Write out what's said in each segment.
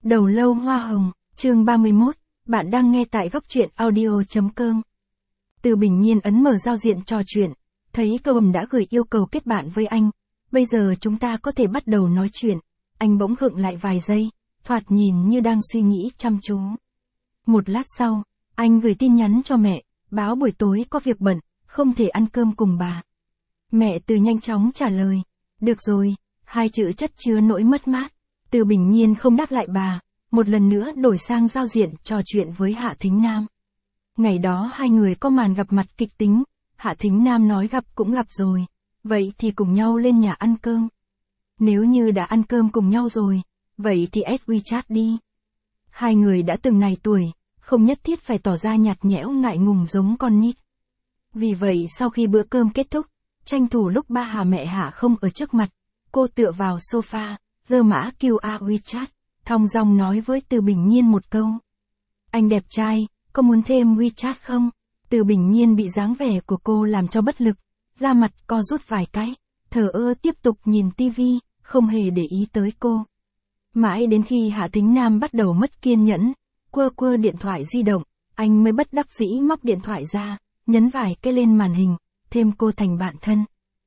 Đầu lâu hoa hồng, chương 31, bạn đang nghe tại góc truyện audio.com. Từ Bình Nhiên ấn mở giao diện trò chuyện, thấy Câu Ầm đã gửi yêu cầu kết bạn với anh. Bây giờ chúng ta có thể bắt đầu nói chuyện. Anh bỗng khựng lại vài giây, thoạt nhìn như đang suy nghĩ chăm chú. Một lát sau, anh gửi tin nhắn cho mẹ, báo buổi tối có việc bận, không thể ăn cơm cùng bà. Mẹ Từ nhanh chóng trả lời, được rồi, hai chữ chất chứa nỗi mất mát. Từ Bình Nhiên không đáp lại bà, một lần nữa đổi sang giao diện trò chuyện với Hạ Thính Nam. Ngày đó hai người có màn gặp mặt kịch tính, Hạ Thính Nam nói gặp cũng gặp rồi, vậy thì cùng nhau lên nhà ăn cơm. Nếu như đã ăn cơm cùng nhau rồi, vậy thì add WeChat đi. Hai người đã từng này tuổi, không nhất thiết phải tỏ ra nhạt nhẽo ngại ngùng giống con nít. Vì vậy sau khi bữa cơm kết thúc, tranh thủ lúc ba Hà mẹ Hạ không ở trước mặt, cô tựa vào sofa, giơ mã QR WeChat, thong dong nói với Từ Bình Nhiên một câu. Anh đẹp trai, có muốn thêm WeChat không? Từ Bình Nhiên bị dáng vẻ của cô làm cho bất lực, da mặt co rút vài cái, thờ ơ tiếp tục nhìn tivi, không hề để ý tới cô. Mãi đến khi Hạ Thính Nam bắt đầu mất kiên nhẫn, quơ điện thoại di động, anh mới bất đắc dĩ móc điện thoại ra, nhấn vài cái lên màn hình, thêm cô thành bạn thân.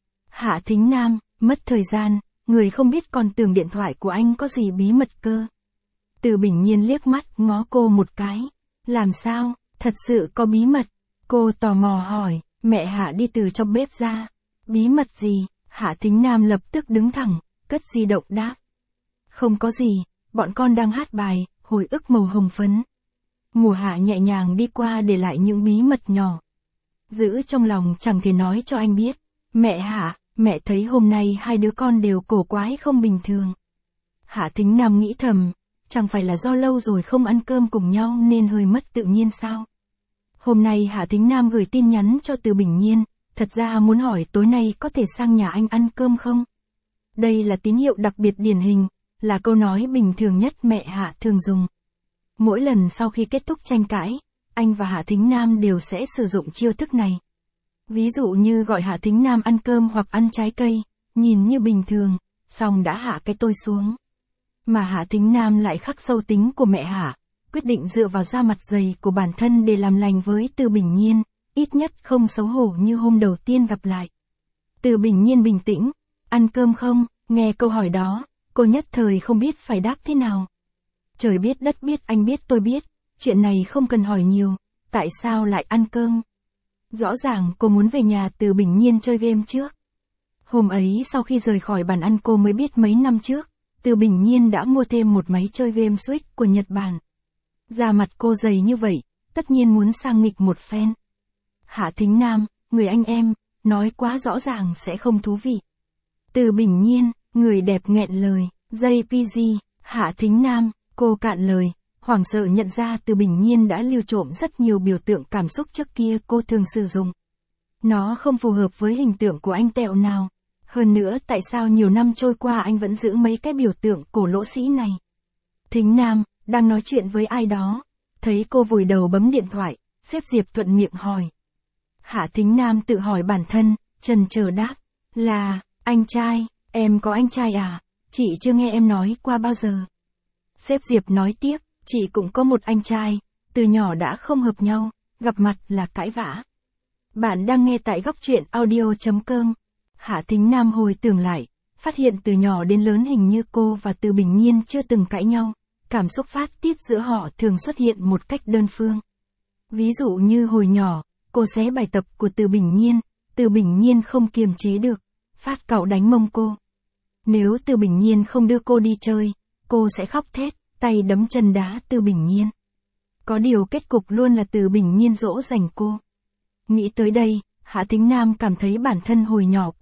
Hạ Thính Nam, mất thời gian, người không biết còn tưởng điện thoại của anh có gì bí mật cơ. Từ Bình Nhiên liếc mắt ngó cô một cái. Làm sao, thật sự có bí mật? Cô tò mò hỏi, mẹ Hạ đi từ trong bếp ra. Bí mật gì? Hạ Thính Nam lập tức đứng thẳng, cất di động đáp. Không có gì, bọn con đang hát bài, hồi ức màu hồng phấn. Mùa hạ nhẹ nhàng đi qua để lại những bí mật nhỏ. Giữ trong lòng chẳng thể nói cho anh biết. Mẹ Hạ, mẹ thấy hôm nay hai đứa con đều cổ quái không bình thường. Hạ Thính Nam nghĩ thầm, chẳng phải là do lâu rồi không ăn cơm cùng nhau nên hơi mất tự nhiên sao? Hôm nay Hạ Thính Nam gửi tin nhắn cho Từ Bình Nhiên, thật ra muốn hỏi tối nay có thể sang nhà anh ăn cơm không? Đây là tín hiệu đặc biệt điển hình, là câu nói bình thường nhất mẹ Hạ thường dùng. Mỗi lần sau khi kết thúc tranh cãi, anh và Hạ Thính Nam đều sẽ sử dụng chiêu thức này. Ví dụ như gọi Hạ Thính Nam ăn cơm hoặc ăn trái cây, nhìn như bình thường, xong đã hạ cái tôi xuống. Mà Hạ Thính Nam lại khắc sâu tính của mẹ Hạ, quyết định dựa vào da mặt dày của bản thân để làm lành với Từ Bình Nhiên, ít nhất không xấu hổ như hôm đầu tiên gặp lại. Từ Bình Nhiên bình tĩnh, ăn cơm không? Nghe câu hỏi đó, cô nhất thời không biết phải đáp thế nào. Trời biết đất biết anh biết tôi biết, chuyện này không cần hỏi nhiều, tại sao lại ăn cơm? Rõ ràng cô muốn về nhà Từ Bình Nhiên chơi game trước. Hôm ấy sau khi rời khỏi bàn ăn cô mới biết mấy năm trước, Từ Bình Nhiên đã mua thêm một máy chơi game Switch của Nhật Bản. Da mặt cô dày như vậy, tất nhiên muốn sang nghịch một phen. Hạ Thính Nam, người anh em, nói quá rõ ràng sẽ không thú vị. Từ Bình Nhiên, người đẹp nghẹn lời, JPG, Hạ Thính Nam, cô cạn lời, hoảng sợ nhận ra Từ Bình Nhiên đã lưu trộm rất nhiều biểu tượng cảm xúc trước kia cô thường sử dụng. Nó không phù hợp với hình tượng của anh tẹo nào. Hơn nữa tại sao nhiều năm trôi qua anh vẫn giữ mấy cái biểu tượng cổ lỗ sĩ này? Thính Nam, đang nói chuyện với ai đó. Thấy cô vùi đầu bấm điện thoại, sếp Diệp thuận miệng hỏi. Hạ Thính Nam tự hỏi bản thân, chần chờ đáp. Là, anh trai, em có anh trai à? Chị chưa nghe em nói qua bao giờ. Sếp Diệp nói tiếp, chị cũng có một anh trai, từ nhỏ đã không hợp nhau, gặp mặt là cãi vã. Bạn đang nghe tại góc truyện audio.com. Hạ Thính Nam hồi tưởng lại, phát hiện từ nhỏ đến lớn hình như cô và Từ Bình Nhiên chưa từng cãi nhau, cảm xúc phát tiết giữa họ thường xuất hiện một cách đơn phương. Ví dụ như hồi nhỏ, cô xé bài tập của Từ Bình Nhiên không kiềm chế được, phát cạo đánh mông cô. Nếu Từ Bình Nhiên không đưa cô đi chơi, cô sẽ khóc thét, tay đấm chân đá Từ Bình Nhiên. Có điều kết cục luôn là Từ Bình Nhiên dỗ dành cô. Nghĩ tới đây, Hạ Thính Nam cảm thấy bản thân hồi nhỏ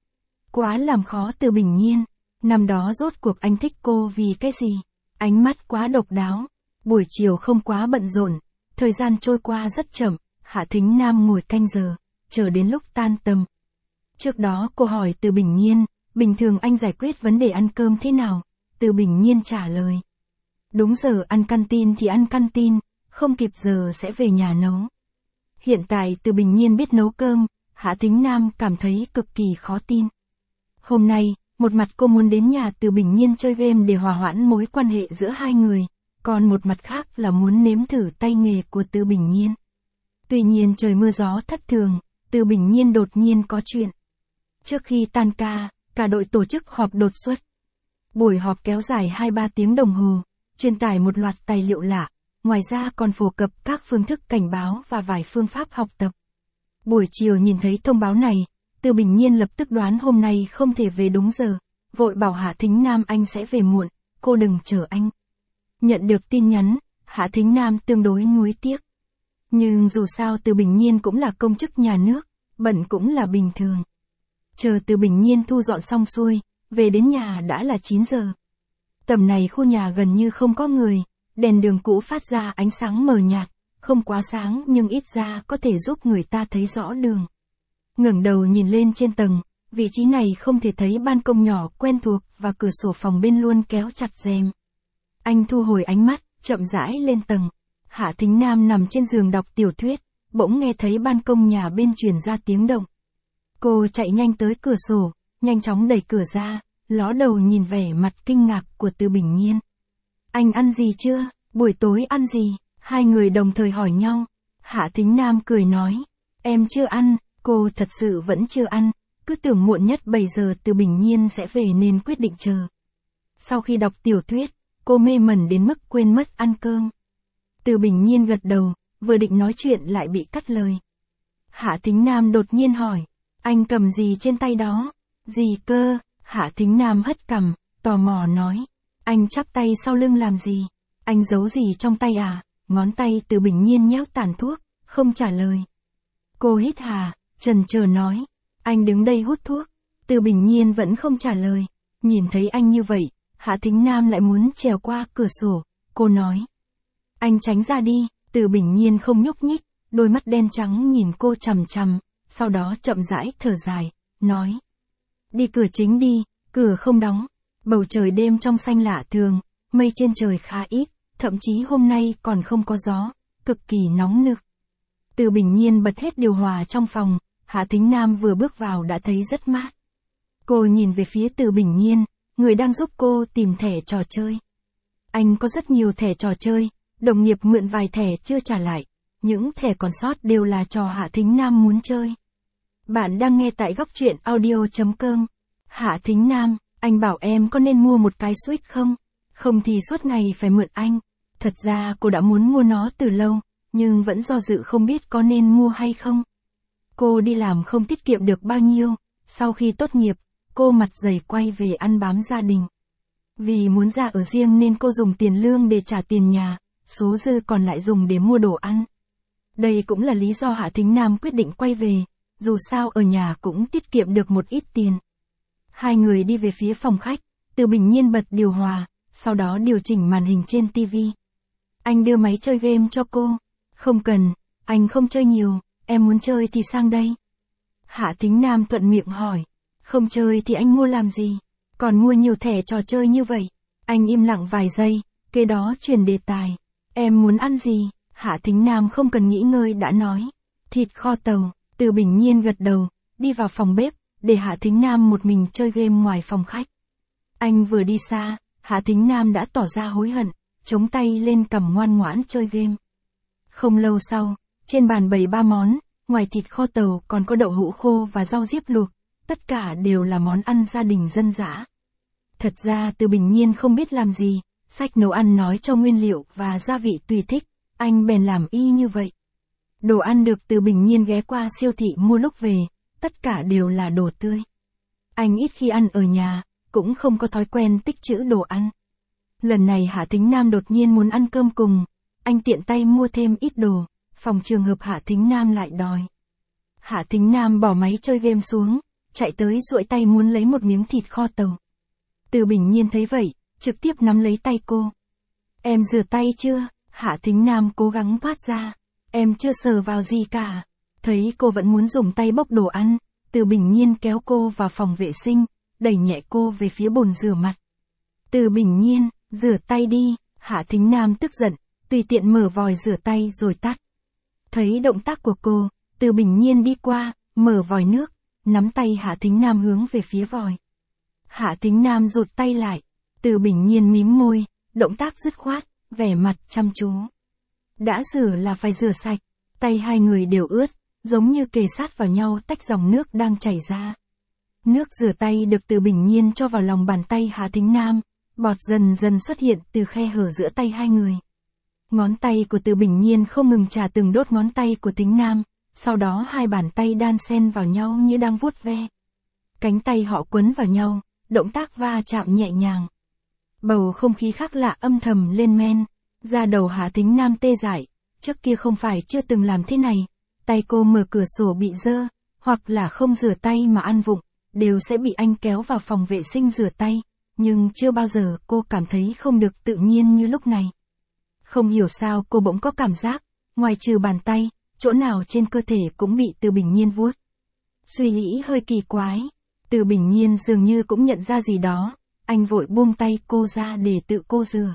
quá làm khó Từ Bình Nhiên. Năm đó rốt cuộc anh thích cô vì cái gì? Ánh mắt quá độc đáo. Buổi chiều không quá bận rộn, thời gian trôi qua rất chậm, Hạ Thính Nam ngồi canh giờ, chờ đến lúc tan tầm. Trước đó cô hỏi Từ Bình Nhiên, bình thường anh giải quyết vấn đề ăn cơm thế nào? Từ Bình Nhiên trả lời. Đúng giờ ăn canteen thì ăn canteen, không kịp giờ sẽ về nhà nấu. Hiện tại Từ Bình Nhiên biết nấu cơm, Hạ Thính Nam cảm thấy cực kỳ khó tin. Hôm nay, Một mặt cô muốn đến nhà Từ Bình Nhiên chơi game để hòa hoãn mối quan hệ giữa hai người, còn một mặt khác là muốn nếm thử tay nghề của Từ Bình Nhiên. Tuy nhiên trời mưa gió thất thường, Từ Bình Nhiên đột nhiên có chuyện. Trước khi tan ca, cả đội tổ chức họp đột xuất. Buổi họp kéo dài 2-3 tiếng đồng hồ, truyền tải một loạt tài liệu lạ, ngoài ra còn phổ cập các phương thức cảnh báo và vài phương pháp học tập. Buổi chiều nhìn thấy thông báo này, Từ Bình Nhiên lập tức đoán hôm nay không thể về đúng giờ, vội bảo Hạ Thính Nam anh sẽ về muộn, cô đừng chờ anh. Nhận được tin nhắn, Hạ Thính Nam tương đối nuối tiếc. Nhưng dù sao Từ Bình Nhiên cũng là công chức nhà nước, bận cũng là bình thường. Chờ Từ Bình Nhiên thu dọn xong xuôi, về đến nhà đã là 9 giờ. Tầm này khu nhà gần như không có người, đèn đường cũ phát ra ánh sáng mờ nhạt, không quá sáng nhưng ít ra có thể giúp người ta thấy rõ đường. Ngẩng đầu nhìn lên trên tầng, vị trí này không thể thấy ban công nhỏ quen thuộc và cửa sổ phòng bên luôn kéo chặt rèm. Anh thu hồi ánh mắt, chậm rãi lên tầng. Hạ Thính Nam nằm trên giường đọc tiểu thuyết, bỗng nghe thấy ban công nhà bên truyền ra tiếng động. Cô chạy nhanh tới cửa sổ, nhanh chóng đẩy cửa ra, ló đầu nhìn vẻ mặt kinh ngạc của Từ Bình Nhiên. Anh ăn gì chưa? Buổi tối ăn gì? Hai người đồng thời hỏi nhau. Hạ Thính Nam cười nói, em chưa ăn, cô thật sự vẫn chưa ăn, cứ tưởng muộn nhất 7 giờ Từ Bình Nhiên sẽ về nên quyết định chờ. Sau khi đọc tiểu thuyết, cô mê mẩn đến mức quên mất ăn cơm. Từ Bình Nhiên gật đầu, vừa định nói chuyện lại bị cắt lời. Hạ Thính Nam đột nhiên hỏi, anh cầm gì trên tay đó? Gì cơ? Hạ Thính Nam hất cằm, tò mò nói, anh chắp tay sau lưng làm gì? Anh giấu gì trong tay à? Ngón tay Từ Bình Nhiên nhéo tàn thuốc, không trả lời. Cô hít hà, chần chờ nói, anh đứng đây hút thuốc. Từ Bình Nhiên vẫn không trả lời. Nhìn thấy anh như vậy, Hạ Thính Nam lại muốn trèo qua cửa sổ. Cô nói, anh tránh ra đi. Từ Bình Nhiên không nhúc nhích, đôi mắt đen trắng nhìn cô chằm chằm, sau đó chậm rãi thở dài, nói, đi cửa chính đi. Cửa không đóng. Bầu trời đêm trong xanh lạ thường, mây trên trời khá ít, thậm chí hôm nay còn không có gió, cực kỳ nóng nực. Từ Bình Nhiên bật hết điều hòa trong phòng, Hạ Thính Nam vừa bước vào đã thấy rất mát. Cô nhìn về phía Từ Bình Nhiên, người đang giúp cô tìm thẻ trò chơi. Anh có rất nhiều thẻ trò chơi, đồng nghiệp mượn vài thẻ chưa trả lại, những thẻ còn sót đều là trò Hạ Thính Nam muốn chơi. Bạn đang nghe tại góc truyện audio.com. Hạ Thính Nam, anh bảo em có nên mua một cái Switch không? Không thì suốt ngày phải mượn anh. Thật ra cô đã muốn mua nó từ lâu, nhưng vẫn do dự không biết có nên mua hay không. Cô đi làm không tiết kiệm được bao nhiêu, sau khi tốt nghiệp, cô mặt dày quay về ăn bám gia đình. Vì muốn ra ở riêng nên cô dùng tiền lương để trả tiền nhà, số dư còn lại dùng để mua đồ ăn. Đây cũng là lý do Hạ Thính Nam quyết định quay về, dù sao ở nhà cũng tiết kiệm được một ít tiền. Hai người đi về phía phòng khách, Từ Bình Nhiên bật điều hòa, sau đó điều chỉnh màn hình trên TV. Anh đưa máy chơi game cho cô. Không cần, anh không chơi nhiều, em muốn chơi thì sang đây. Hạ Thính Nam thuận miệng hỏi, không chơi thì anh mua làm gì? Còn mua nhiều thẻ trò chơi như vậy. Anh im lặng vài giây, kế đó chuyển đề tài. Em muốn ăn gì? Hạ Thính Nam không cần nghĩ ngơi đã nói, thịt kho tàu. Từ Bình Nhiên gật đầu, đi vào phòng bếp, để Hạ Thính Nam một mình chơi game ngoài phòng khách. Anh vừa đi xa, Hạ Thính Nam đã tỏ ra hối hận, chống tay lên cằm ngoan ngoãn chơi game. Không lâu sau, trên bàn bày 3 món, ngoài thịt kho tàu còn có đậu hũ khô và rau diếp luộc, tất cả đều là món ăn gia đình dân dã. Thật ra Từ Bình Nhiên không biết làm gì, sách nấu ăn nói cho nguyên liệu và gia vị tùy thích, anh bèn làm y như vậy. Đồ ăn được Từ Bình Nhiên ghé qua siêu thị mua lúc về, tất cả đều là đồ tươi. Anh ít khi ăn ở nhà, cũng không có thói quen tích trữ đồ ăn. Lần này Hạ Thính Nam đột nhiên muốn ăn cơm cùng, anh tiện tay mua thêm ít đồ, phòng trường hợp Hạ Thính Nam lại đòi. Hạ Thính Nam bỏ máy chơi game xuống, chạy tới duỗi tay muốn lấy một miếng thịt kho tàu. Từ Bình Nhiên thấy vậy, trực tiếp nắm lấy tay cô. Em rửa tay chưa? Hạ Thính Nam cố gắng thoát ra. Em chưa sờ vào gì cả. Thấy cô vẫn muốn dùng tay bốc đồ ăn, Từ Bình Nhiên kéo cô vào phòng vệ sinh, đẩy nhẹ cô về phía bồn rửa mặt. Từ Bình Nhiên, rửa tay đi. Hạ Thính Nam tức giận, tùy tiện mở vòi rửa tay rồi tắt. Thấy động tác của cô, Từ Bình Nhiên đi qua, mở vòi nước, nắm tay Hạ Thính Nam hướng về phía vòi. Hạ Thính Nam rụt tay lại. Từ Bình Nhiên mím môi, động tác dứt khoát, vẻ mặt chăm chú. Đã rửa là phải rửa sạch, tay hai người đều ướt, giống như kề sát vào nhau tách dòng nước đang chảy ra. Nước rửa tay được Từ Bình Nhiên cho vào lòng bàn tay Hạ Thính Nam, bọt dần dần xuất hiện từ khe hở giữa tay hai người. Ngón tay của Từ Bình Nhiên không ngừng chà từng đốt ngón tay của Thính Nam, sau đó hai bàn tay đan xen vào nhau như đang vuốt ve. Cánh tay họ quấn vào nhau, động tác va chạm nhẹ nhàng. Bầu không khí khác lạ âm thầm lên men, da đầu Hạ Thính Nam tê dại, trước kia không phải chưa từng làm thế này, tay cô mở cửa sổ bị dơ, hoặc là không rửa tay mà ăn vụng, đều sẽ bị anh kéo vào phòng vệ sinh rửa tay, nhưng chưa bao giờ cô cảm thấy không được tự nhiên như lúc này. Không hiểu sao cô bỗng có cảm giác, ngoài trừ bàn tay, chỗ nào trên cơ thể cũng bị Từ Bình Nhiên vuốt. Suy nghĩ hơi kỳ quái, Từ Bình Nhiên dường như cũng nhận ra gì đó, anh vội buông tay cô ra để tự cô rửa.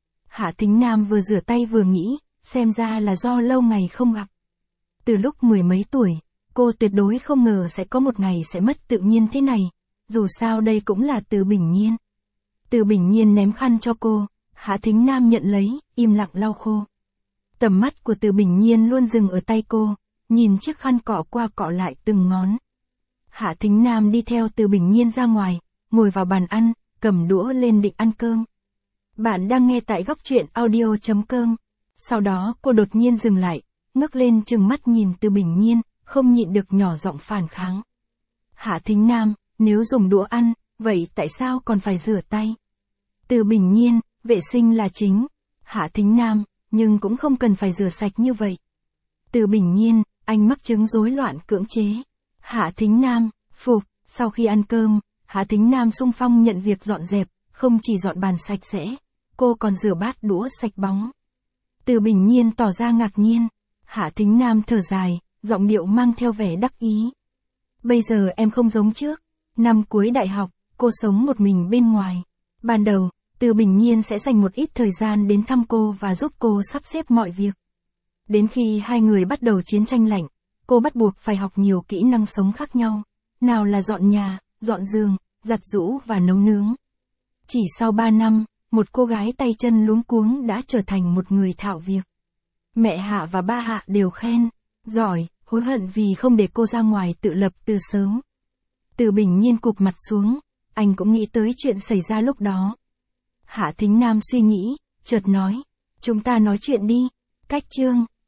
Hạ Thính Nam vừa rửa tay vừa nghĩ, xem ra là do lâu ngày không gặp. Từ lúc mười mấy tuổi, cô tuyệt đối không ngờ sẽ có một ngày sẽ mất tự nhiên thế này, dù sao đây cũng là Từ Bình Nhiên. Từ Bình Nhiên ném khăn cho cô, Hạ Thính Nam nhận lấy, im lặng lau khô. Tầm mắt của Từ Bình Nhiên luôn dừng ở tay cô, nhìn chiếc khăn cọ qua cọ lại từng ngón. Hạ Thính Nam đi theo Từ Bình Nhiên ra ngoài, ngồi vào bàn ăn, cầm đũa lên định ăn cơm. Bạn đang nghe tại góc truyện audio.com. Sau đó cô đột nhiên dừng lại, ngước lên trừng mắt nhìn Từ Bình Nhiên, không nhịn được nhỏ giọng phản kháng. Hạ Thính Nam, nếu dùng đũa ăn, vậy tại sao còn phải rửa tay? Từ Bình Nhiên, vệ sinh là chính. Hạ Thính Nam, nhưng cũng không cần phải rửa sạch như vậy. Từ Bình Nhiên, anh mắc chứng rối loạn cưỡng chế. Hạ Thính Nam, phục, sau khi ăn cơm, Hạ Thính Nam xung phong nhận việc dọn dẹp, không chỉ dọn bàn sạch sẽ, cô còn rửa bát đũa sạch bóng. Từ Bình Nhiên tỏ ra ngạc nhiên, Hạ Thính Nam thở dài, giọng điệu mang theo vẻ đắc ý. Bây giờ em không giống trước, năm cuối đại học, cô sống một mình bên ngoài. Ban đầu, Từ Bình Nhiên sẽ dành một ít thời gian đến thăm cô và giúp cô sắp xếp mọi việc. Đến khi hai người bắt đầu chiến tranh lạnh, cô bắt buộc phải học nhiều kỹ năng sống khác nhau, nào là dọn nhà, dọn giường, giặt giũ và nấu nướng. Chỉ sau 3 năm, một cô gái tay chân luống cuống đã trở thành một người thạo việc. Mẹ Hạ và ba Hạ đều khen, giỏi, hối hận vì không để cô ra ngoài tự lập từ sớm. Từ Bình Nhiên cụp mặt xuống, anh cũng nghĩ tới chuyện xảy ra lúc đó. Hạ Thính Nam suy nghĩ, chợt nói, chúng ta nói chuyện đi, cách chương.